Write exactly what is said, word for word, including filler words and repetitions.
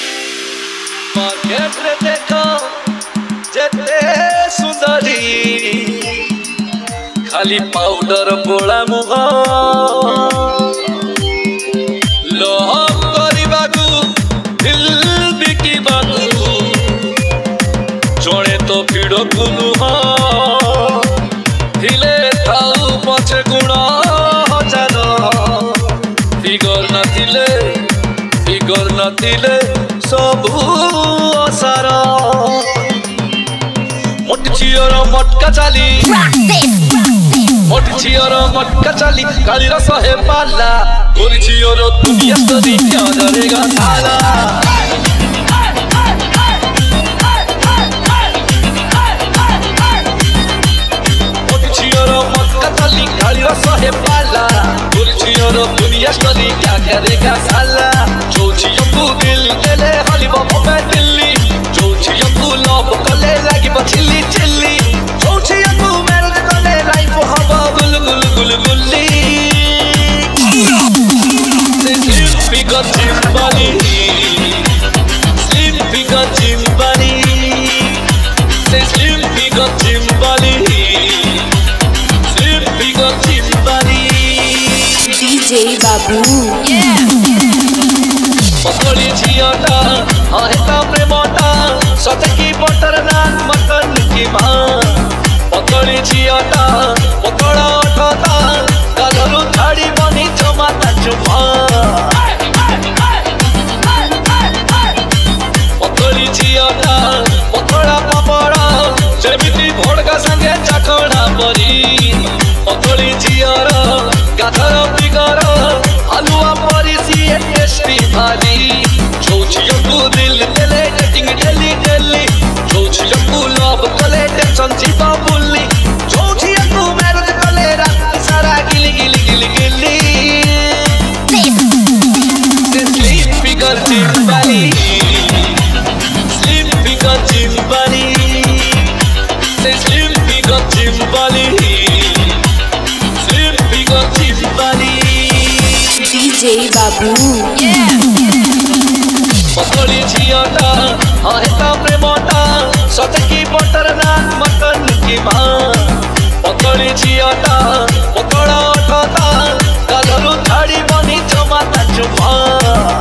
market रे देखो जेते सुंदरी खाली पाउडर बोला मुह लोभ करबाकू दिल बिकिबाकू जड़े तो भिड़ को नुह धिले थाऊ पछे गुण हजार फिगर नथिले फिगर नथिले सबू असार मोट झीर मटका चाली मोट झीर मटका चाली काली रस हे पाला गोरी झीर दुनिया तरी क्या डरेगा साला मोट झीर मटका चाली काली रस हे पाला गोरी झीर दुनिया तरी क्या करेगा साला जो झीर दिल देले हली बाबू में दिल्ली जो झीर लव कले लागी चिल्ली चिल्ली जो झीर मैरिज कले लाइफ हवा गुल गुल गुल गुल्ली स्लिम फिगर चिंबानी स्लिम फिगर चिंबानी स्लिम फिगर चिंबानी स्लिम फिगर चिंबानी डीजे बाबू पकड़ी झियाटा हेता प्रेमटा सच की बटर नान मटन की माँ पकड़ी झियाटा पकड़ा उठता कलरू झाड़ी बनी जमाता चुमा पकड़ी झियाटा पकड़ा पापड़ा जेमिति भोड़का संगे चखड़ा परी पकड़ी झियार गाधर बिगर हलुआ परी सी टेस्टी भारी जो झियकू दिल देले डेटिंग डेली डेली जो झियकू लव कले टेंशन जीवा बुल्ली जो झियकू मैरिज कले रात सारा गिली गिली गिली गिली स्लिम फिगर चिंबानी स्लिम फिगर चिंबानी स्लिम फिगर चिंबानी स्लिम फिगर चिंबानी डीजे बाबू पकड़ी झियाटा हेता प्रेमटा सच की बटर नान मटन की माँ पकड़ी झियाटा पकड़ा उठता कलरू झाड़ी बनी जमाता चुमा